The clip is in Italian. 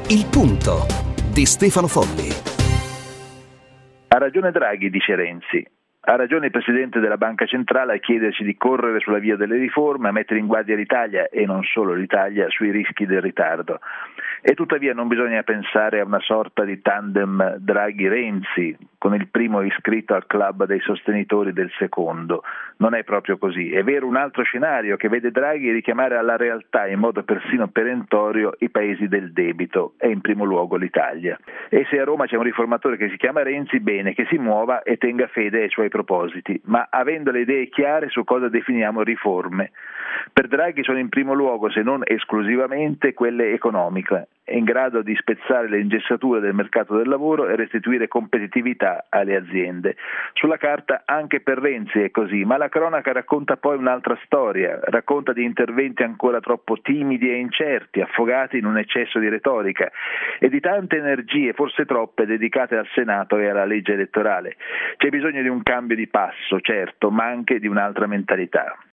Il punto di Stefano Folli. Ha ragione Draghi, dice Renzi. Ha ragione il Presidente della Banca Centrale a chiederci di correre sulla via delle riforme, a mettere in guardia l'Italia, e non solo l'Italia, sui rischi del ritardo. E tuttavia non bisogna pensare a una sorta di tandem Draghi-Renzi, con il primo iscritto al club dei sostenitori del secondo. Non è proprio così. È vero un altro scenario che vede Draghi richiamare alla realtà in modo persino perentorio i paesi del debito, e in primo luogo l'Italia. E se a Roma c'è un riformatore che si chiama Renzi, bene, che si muova e tenga fede ai suoi propositi, ma avendo le idee chiare su cosa definiamo riforme. Per Draghi sono in primo luogo, se non esclusivamente, quelle economiche, in grado di spezzare le ingessature del mercato del lavoro e restituire competitività alle aziende. Sulla carta anche per Renzi è così, ma la cronaca racconta poi un'altra storia, racconta di interventi ancora troppo timidi e incerti, affogati in un eccesso di retorica, e di tante energie, forse troppe, dedicate al Senato e alla legge elettorale. C'è bisogno di un cambio di passo, certo, ma anche di un'altra mentalità.